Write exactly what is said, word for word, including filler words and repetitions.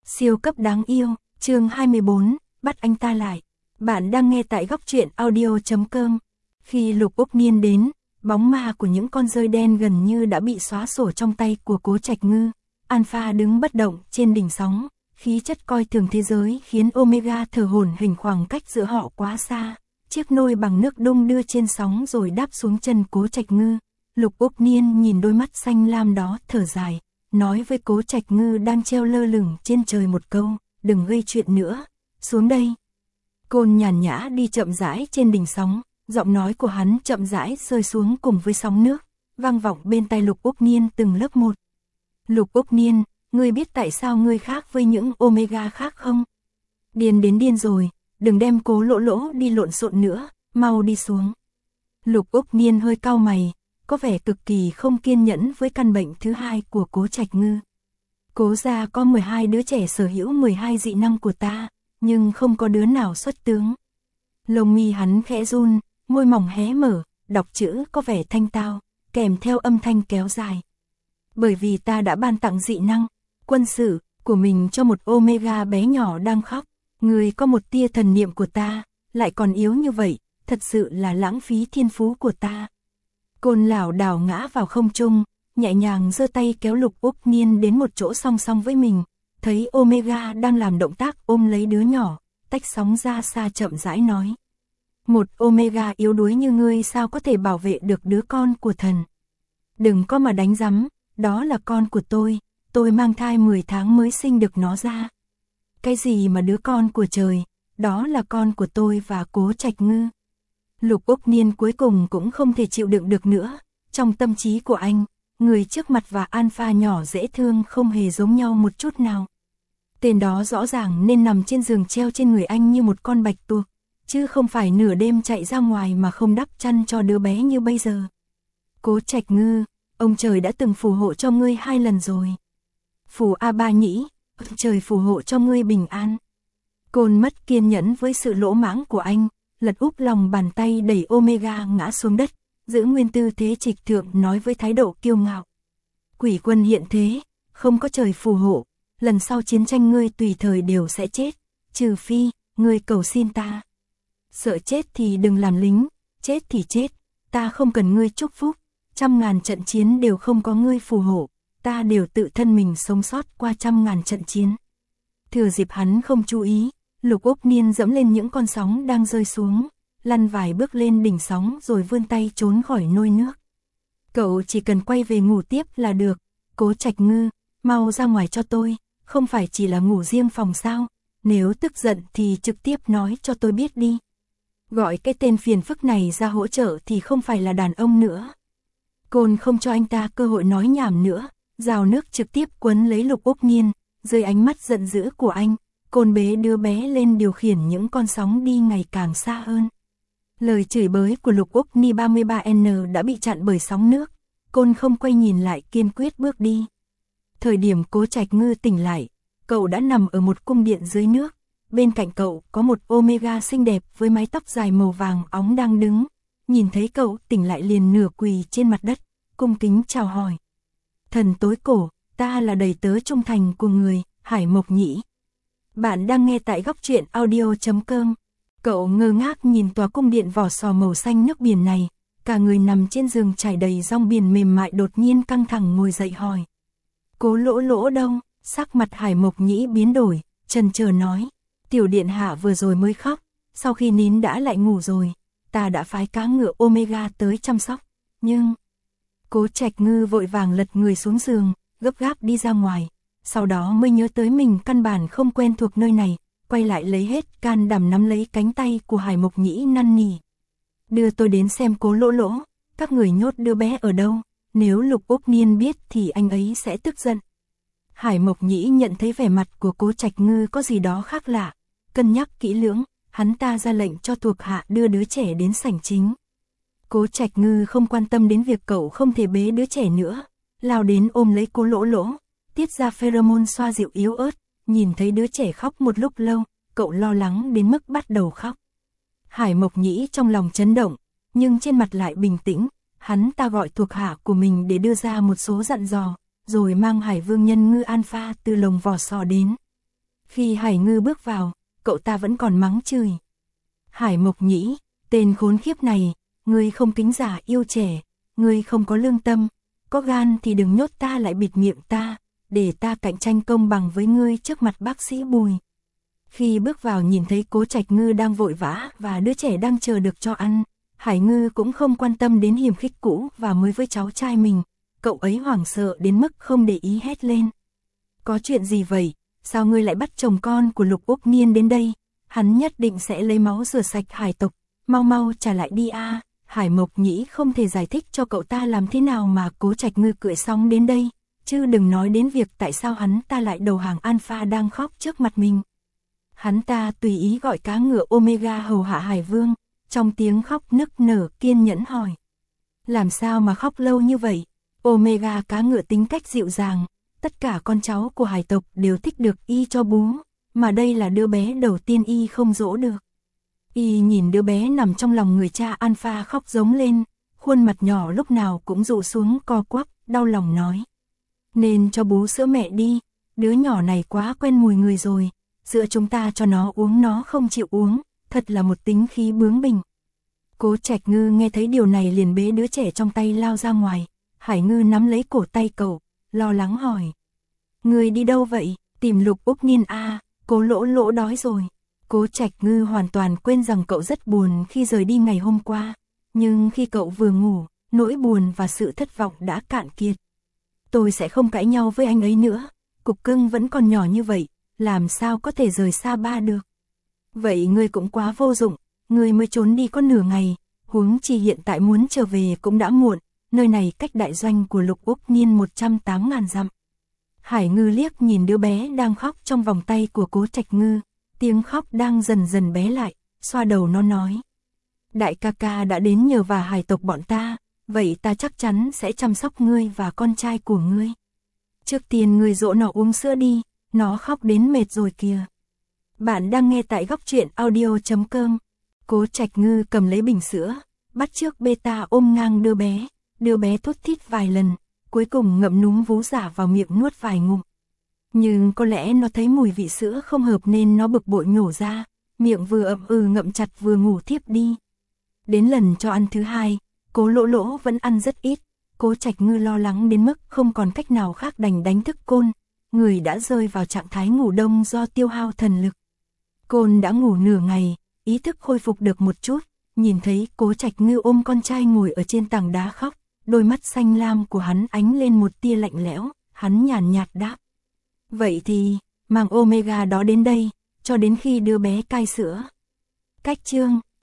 Siêu cấp đáng yêu, chương hai mươi bốn, bắt anh ta lại. Bạn đang nghe tại góc truyện audio chấm com. Khi Lục Úc Niên đến, bóng ma của những con rơi đen gần như đã bị xóa sổ trong tay của Cố Trạch Ngư. Alpha đứng bất động trên đỉnh sóng, khí chất coi thường thế giới khiến Omega thở hổn hển, khoảng cách giữa họ quá xa. Chiếc nôi bằng nước đung đưa trên sóng rồi đáp xuống chân Cố Trạch Ngư. Lục Úc Niên nhìn đôi mắt xanh lam đó thở dài, nói với Cố Trạch Ngư đang treo lơ lửng trên trời một câu, đừng gây chuyện nữa, xuống đây. Côn nhàn nhã đi chậm rãi trên đỉnh sóng, giọng nói của hắn chậm rãi rơi xuống cùng với sóng nước, vang vọng bên tai Lục Úc Niên từng lớp một. Lục Úc Niên, ngươi biết tại sao ngươi khác với những Omega khác không? Điên đến điên rồi, đừng đem Cố Lỗ Lỗ đi lộn xộn nữa, mau đi xuống. Lục Úc Niên hơi cau mày, có vẻ cực kỳ không kiên nhẫn với căn bệnh thứ hai của Cố Trạch Ngư. Cố gia có mười hai đứa trẻ sở hữu mười hai dị năng của ta, nhưng không có đứa nào xuất tướng. Lông mi hắn khẽ run, môi mỏng hé mở, đọc chữ có vẻ thanh tao, kèm theo âm thanh kéo dài. Bởi vì ta đã ban tặng dị năng quân sự của mình cho một Omega bé nhỏ đang khóc, người có một tia thần niệm của ta, lại còn yếu như vậy, thật sự là lãng phí thiên phú của ta. Côn lảo đảo ngã vào không trung, nhẹ nhàng giơ tay kéo Lục Úc Niên đến một chỗ song song với mình, thấy Omega đang làm động tác ôm lấy đứa nhỏ, tách sóng ra xa chậm rãi nói. Một Omega yếu đuối như ngươi sao có thể bảo vệ được đứa con của thần? Đừng có mà đánh rắm, đó là con của tôi, tôi mang thai mười tháng mới sinh được nó ra. Cái gì mà đứa con của trời, đó là con của tôi và Cố Trạch Ngư. Lục Úc Niên cuối cùng cũng không thể chịu đựng được nữa, trong tâm trí của anh, người trước mặt và Alpha nhỏ dễ thương không hề giống nhau một chút nào. Tên đó rõ ràng nên nằm trên giường treo trên người anh như một con bạch tuộc, chứ không phải nửa đêm chạy ra ngoài mà không đắp chăn cho đứa bé như bây giờ. Cố Trạch Ngư, ông trời đã từng phù hộ cho ngươi hai lần rồi. Phù A Ba nhĩ, trời phù hộ cho ngươi bình an. Côn mất kiên nhẫn với sự lỗ mãng của anh, lật úp lòng bàn tay đẩy Omega ngã xuống đất, giữ nguyên tư thế trịch thượng nói với thái độ kiêu ngạo. Quỷ quân hiện thế, không có trời phù hộ, lần sau chiến tranh ngươi tùy thời đều sẽ chết, trừ phi, ngươi cầu xin ta. Sợ chết thì đừng làm lính, chết thì chết, ta không cần ngươi chúc phúc, trăm ngàn trận chiến đều không có ngươi phù hộ, ta đều tự thân mình sống sót qua trăm ngàn trận chiến. Thừa dịp hắn không chú ý, Lục Úc Niên dẫm lên những con sóng đang rơi xuống, lăn vài bước lên đỉnh sóng rồi vươn tay trốn khỏi nôi nước. Cậu chỉ cần quay về ngủ tiếp là được, Cố Trạch Ngư, mau ra ngoài cho tôi, không phải chỉ là ngủ riêng phòng sao, nếu tức giận thì trực tiếp nói cho tôi biết đi. Gọi cái tên phiền phức này ra hỗ trợ thì không phải là đàn ông nữa. Côn không cho anh ta cơ hội nói nhảm nữa, rào nước trực tiếp quấn lấy Lục Úc Niên, dưới ánh mắt giận dữ của anh. Côn bế đứa bé lên điều khiển những con sóng đi ngày càng xa hơn. Lời chửi bới của Lục Úc Ni ba mươi ba N đã bị chặn bởi sóng nước. Côn không quay nhìn lại, kiên quyết bước đi. Thời điểm Cố Trạch Ngư tỉnh lại, cậu đã nằm ở một cung điện dưới nước. Bên cạnh cậu có một Omega xinh đẹp với mái tóc dài màu vàng óng đang đứng. Nhìn thấy cậu tỉnh lại liền nửa quỳ trên mặt đất, cung kính chào hỏi. Thần tối cổ, ta là đầy tớ trung thành của người, Hải Mộc Nhĩ. Bạn đang nghe tại góc truyện audio chấm com. Cậu ngơ ngác nhìn tòa cung điện vỏ sò màu xanh nước biển này, cả người nằm trên giường trải đầy rong biển mềm mại đột nhiên căng thẳng ngồi dậy hỏi. Cố Lỗ Lỗ đâu? Sắc mặt Hải Mộc Nhĩ biến đổi, chần chờ nói. Tiểu điện hạ vừa rồi mới khóc, sau khi nín đã lại ngủ rồi, ta đã phái cá ngựa Omega tới chăm sóc, nhưng... Cố Trạch Ngư vội vàng lật người xuống giường, gấp gáp đi ra ngoài. Sau đó mới nhớ tới mình căn bản không quen thuộc nơi này, quay lại lấy hết can đảm nắm lấy cánh tay của Hải Mộc Nhĩ năn nỉ. Đưa tôi đến xem Cố Lỗ Lỗ, các người nhốt đứa bé ở đâu, nếu Lục Úc Niên biết thì anh ấy sẽ tức giận. Hải Mộc Nhĩ nhận thấy vẻ mặt của Cố Trạch Ngư có gì đó khác lạ, cân nhắc kỹ lưỡng, hắn ta ra lệnh cho thuộc hạ đưa đứa trẻ đến sảnh chính. Cố Trạch Ngư không quan tâm đến việc cậu không thể bế đứa trẻ nữa, lao đến ôm lấy Cố Lỗ Lỗ, tiết ra pheromone xoa dịu yếu ớt, nhìn thấy đứa trẻ khóc một lúc lâu, cậu lo lắng đến mức bắt đầu khóc. Hải Mộc Nhĩ trong lòng chấn động, nhưng trên mặt lại bình tĩnh, hắn ta gọi thuộc hạ của mình để đưa ra một số dặn dò, rồi mang Hải Vương Nhân Ngư Alpha từ lồng vỏ sò đến. Khi Hải Ngư bước vào, cậu ta vẫn còn mắng chửi. Hải Mộc Nhĩ, tên khốn khiếp này, ngươi không kính già yêu trẻ, ngươi không có lương tâm, có gan thì đừng nhốt ta lại bịt miệng ta, để ta cạnh tranh công bằng với ngươi trước mặt bác sĩ Bùi. Khi bước vào nhìn thấy Cố Trạch Ngư đang vội vã và đứa trẻ đang chờ được cho ăn, Hải Ngư cũng không quan tâm đến hiềm khích cũ và mới với cháu trai mình, cậu ấy hoảng sợ đến mức không để ý hét lên. Có chuyện gì vậy, sao ngươi lại bắt chồng con của Lục Úc Niên đến đây, hắn nhất định sẽ lấy máu rửa sạch hải tộc, mau mau trả lại đi a. Hải Mộc Nhĩ không thể giải thích cho cậu ta làm thế nào mà Cố Trạch Ngư cưỡi xong đến đây, chứ đừng nói đến việc tại sao hắn ta lại đầu hàng Alpha đang khóc trước mặt mình. Hắn ta tùy ý gọi cá ngựa Omega hầu hạ Hải Vương, trong tiếng khóc nức nở kiên nhẫn hỏi. Làm sao mà khóc lâu như vậy? Omega cá ngựa tính cách dịu dàng, tất cả con cháu của hải tộc đều thích được y cho bú, mà đây là đứa bé đầu tiên y không dỗ được. Y nhìn đứa bé nằm trong lòng người cha Alpha khóc giống lên, khuôn mặt nhỏ lúc nào cũng rụ xuống co quắp, đau lòng nói. Nên cho bú sữa mẹ đi, đứa nhỏ này quá quen mùi người rồi, sữa chúng ta cho nó uống nó không chịu uống, thật là một tính khí bướng bỉnh. Cố Trạch Ngư nghe thấy điều này liền bế đứa trẻ trong tay lao ra ngoài, Hải Ngư nắm lấy cổ tay cậu, lo lắng hỏi. Người đi đâu vậy, tìm Lục Úc Niên a? Cố Lỗ Lỗ đói rồi. Cố Trạch Ngư hoàn toàn quên rằng cậu rất buồn khi rời đi ngày hôm qua, nhưng khi cậu vừa ngủ, nỗi buồn và sự thất vọng đã cạn kiệt. Tôi sẽ không cãi nhau với anh ấy nữa, cục cưng vẫn còn nhỏ như vậy, làm sao có thể rời xa ba được. Vậy ngươi cũng quá vô dụng, ngươi mới trốn đi có nửa ngày, huống chi hiện tại muốn trở về cũng đã muộn, nơi này cách đại doanh của Lục Úc Niên một trăm tám ngàn dặm. Hải Ngư liếc nhìn đứa bé đang khóc trong vòng tay của Cố Trạch Ngư, tiếng khóc đang dần dần bé lại, xoa đầu nó nói. Đại ca ca đã đến nhờ vả hải tộc bọn ta, vậy ta chắc chắn sẽ chăm sóc ngươi và con trai của ngươi. Trước tiên ngươi dỗ nó uống sữa đi, nó khóc đến mệt rồi kìa. Bạn đang nghe tại góc truyện audio chấm com. Cố Trạch Ngư cầm lấy bình sữa, bắt chước Beta ôm ngang đứa bé, đứa bé thút thít vài lần, cuối cùng ngậm núm vú giả vào miệng nuốt vài ngụm. Nhưng có lẽ nó thấy mùi vị sữa không hợp nên nó bực bội nhổ ra, miệng vừa ậm ừ ngậm chặt vừa ngủ thiếp đi. Đến lần cho ăn thứ hai, Cố Lỗ Lỗ vẫn ăn rất ít, Cố Trạch Ngư lo lắng đến mức không còn cách nào khác đành đánh thức Côn, người đã rơi vào trạng thái ngủ đông do tiêu hao thần lực. Côn đã ngủ nửa ngày, ý thức khôi phục được một chút, nhìn thấy Cố Trạch Ngư ôm con trai ngồi ở trên tảng đá khóc, đôi mắt xanh lam của hắn ánh lên một tia lạnh lẽo, hắn nhàn nhạt đáp. Vậy thì, mang Omega đó đến đây, cho đến khi đứa bé cai sữa. Cách chương